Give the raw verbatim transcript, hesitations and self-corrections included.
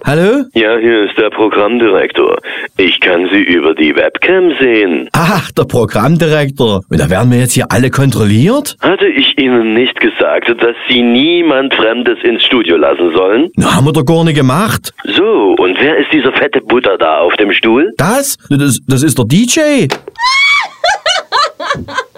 Hallo? Ja, hier ist der Programmdirektor. Ich kann Sie über die Webcam sehen. Ach, der Programmdirektor. Und da werden wir jetzt hier alle kontrolliert? Hatte ich Ihnen nicht gesagt, dass Sie niemand Fremdes ins Studio lassen sollen? Na, haben wir doch gar nicht gemacht. So, und wer ist dieser fette Butter da auf dem Stuhl? Das? Das, das ist der D J.